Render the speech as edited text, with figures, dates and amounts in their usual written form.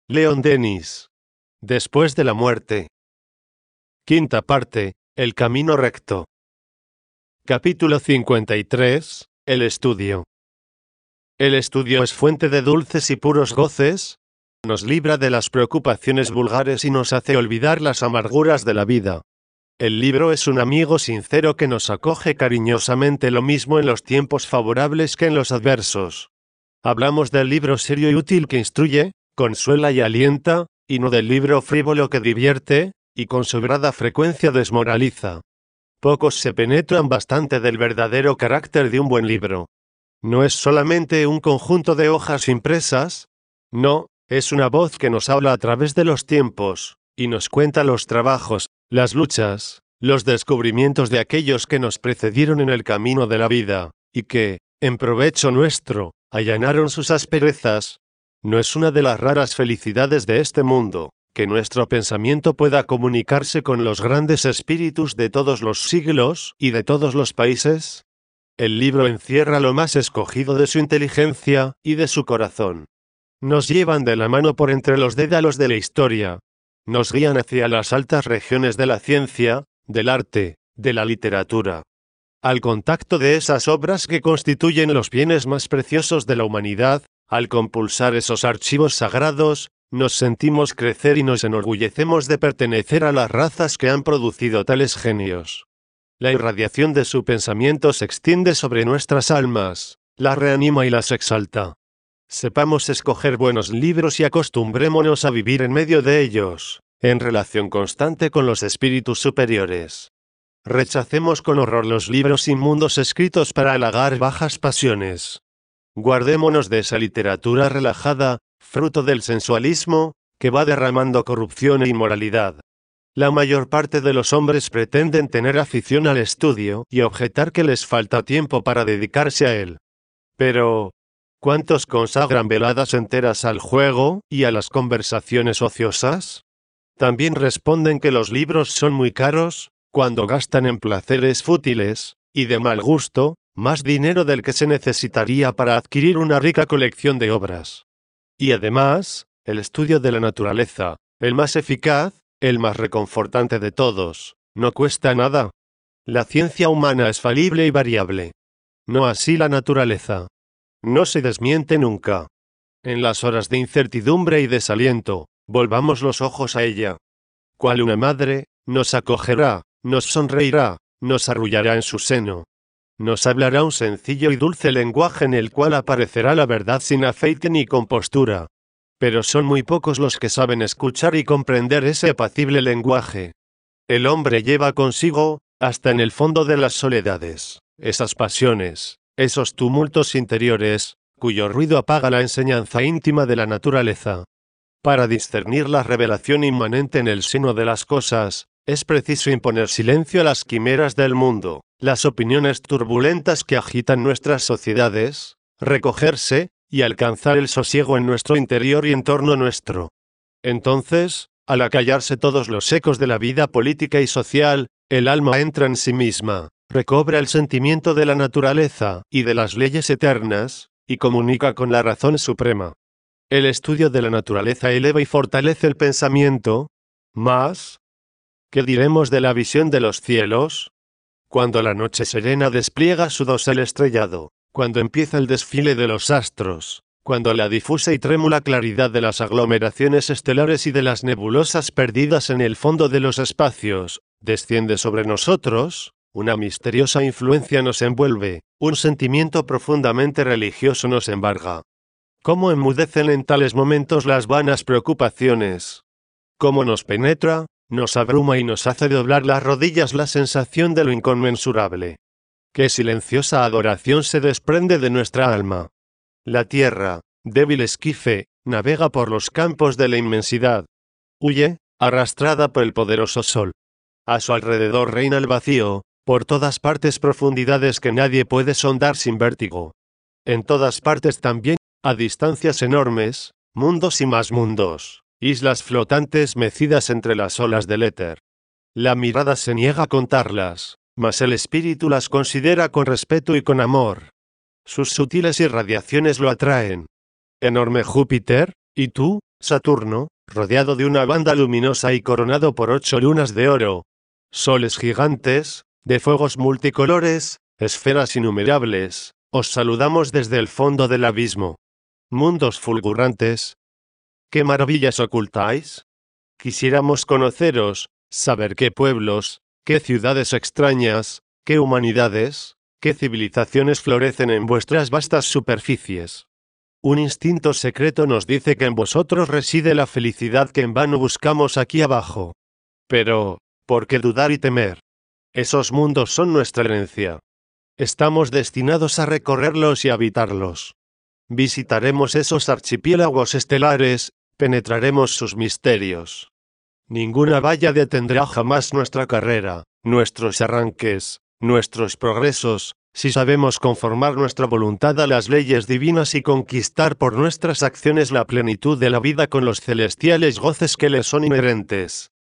Leon Denis. Después de la muerte. Quinta parte. El camino recto. Capítulo 53. El estudio. El estudio es fuente de dulces y puros goces, nos libra de las preocupaciones vulgares y nos hace olvidar las amarguras de la vida. El libro es un amigo sincero que nos acoge cariñosamente, lo mismo en los tiempos favorables que en los adversos. Hablamos del libro serio y útil que instruye, consuela y alienta, y no del libro frívolo que divierte, y con sobrada frecuencia desmoraliza. Pocos se penetran bastante del verdadero carácter de un buen libro. No es solamente un conjunto de hojas impresas, no, es una voz que nos habla a través de los tiempos, y nos cuenta los trabajos, las luchas, los descubrimientos de aquellos que nos precedieron en el camino de la vida, y que, en provecho nuestro, allanaron sus asperezas. No es una de las raras felicidades de este mundo, que nuestro pensamiento pueda comunicarse con los grandes espíritus de todos los siglos y de todos los países. El libro encierra lo más escogido de su inteligencia y de su corazón. Nos llevan de la mano por entre los dédalos de la historia. Nos guían hacia las altas regiones de la ciencia, del arte, de la literatura. Al contacto de esas obras que constituyen los bienes más preciosos de la humanidad, al compulsar esos archivos sagrados, nos sentimos crecer y nos enorgullecemos de pertenecer a las razas que han producido tales genios. La irradiación de su pensamiento se extiende sobre nuestras almas, las reanima y las exalta. Sepamos escoger buenos libros y acostumbrémonos a vivir en medio de ellos, en relación constante con los espíritus superiores. Rechacemos con horror los libros inmundos escritos para halagar bajas pasiones. Guardémonos de esa literatura relajada, fruto del sensualismo, que va derramando corrupción e inmoralidad. La mayor parte de los hombres pretenden tener afición al estudio y objetar que les falta tiempo para dedicarse a él. Pero, ¿cuántos consagran veladas enteras al juego y a las conversaciones ociosas? También responden que los libros son muy caros, cuando gastan en placeres fútiles, y de mal gusto, más dinero del que se necesitaría para adquirir una rica colección de obras. Y además, el estudio de la naturaleza, el más eficaz, el más reconfortante de todos, no cuesta nada. La ciencia humana es falible y variable. No así la naturaleza. No se desmiente nunca. En las horas de incertidumbre y desaliento, volvamos los ojos a ella. Cual una madre, nos acogerá, nos sonreirá, nos arrullará en su seno. Nos hablará un sencillo y dulce lenguaje en el cual aparecerá la verdad sin afeite ni compostura. Pero son muy pocos los que saben escuchar y comprender ese apacible lenguaje. El hombre lleva consigo, hasta en el fondo de las soledades, esas pasiones, esos tumultos interiores, cuyo ruido apaga la enseñanza íntima de la naturaleza. Para discernir la revelación inmanente en el seno de las cosas, es preciso imponer silencio a las quimeras del mundo, las opiniones turbulentas que agitan nuestras sociedades, recogerse, y alcanzar el sosiego en nuestro interior y en torno nuestro. Entonces, al acallarse todos los ecos de la vida política y social, el alma entra en sí misma, recobra el sentimiento de la naturaleza y de las leyes eternas, y comunica con la razón suprema. El estudio de la naturaleza eleva y fortalece el pensamiento. Mas, ¿qué diremos de la visión de los cielos? Cuando la noche serena despliega su dosel estrellado, cuando empieza el desfile de los astros, cuando la difusa y trémula claridad de las aglomeraciones estelares y de las nebulosas perdidas en el fondo de los espacios, desciende sobre nosotros, una misteriosa influencia nos envuelve, un sentimiento profundamente religioso nos embarga. ¿Cómo enmudecen en tales momentos las vanas preocupaciones? ¿Cómo nos penetra, nos abruma y nos hace doblar las rodillas la sensación de lo inconmensurable? Qué silenciosa adoración se desprende de nuestra alma. La tierra, débil esquife, navega por los campos de la inmensidad. Huye, arrastrada por el poderoso sol. A su alrededor reina el vacío, por todas partes profundidades que nadie puede sondar sin vértigo. En todas partes también, a distancias enormes, mundos y más mundos, islas flotantes mecidas entre las olas del éter. La mirada se niega a contarlas, mas el espíritu las considera con respeto y con amor. Sus sutiles irradiaciones lo atraen. Enorme Júpiter, ¿y tú, Saturno, rodeado de una banda luminosa y coronado por 8 lunas de oro. Soles gigantes, de fuegos multicolores, esferas innumerables, os saludamos desde el fondo del abismo. Mundos fulgurantes. ¿Qué maravillas ocultáis? Quisiéramos conoceros, saber qué pueblos, qué ciudades extrañas, qué humanidades, qué civilizaciones florecen en vuestras vastas superficies. Un instinto secreto nos dice que en vosotros reside la felicidad que en vano buscamos aquí abajo. Pero, ¿por qué dudar y temer? Esos mundos son nuestra herencia. Estamos destinados a recorrerlos y habitarlos. Visitaremos esos archipiélagos estelares, penetraremos sus misterios. Ninguna valla detendrá jamás nuestra carrera, nuestros arranques, nuestros progresos, si sabemos conformar nuestra voluntad a las leyes divinas y conquistar por nuestras acciones la plenitud de la vida con los celestiales goces que le son inherentes.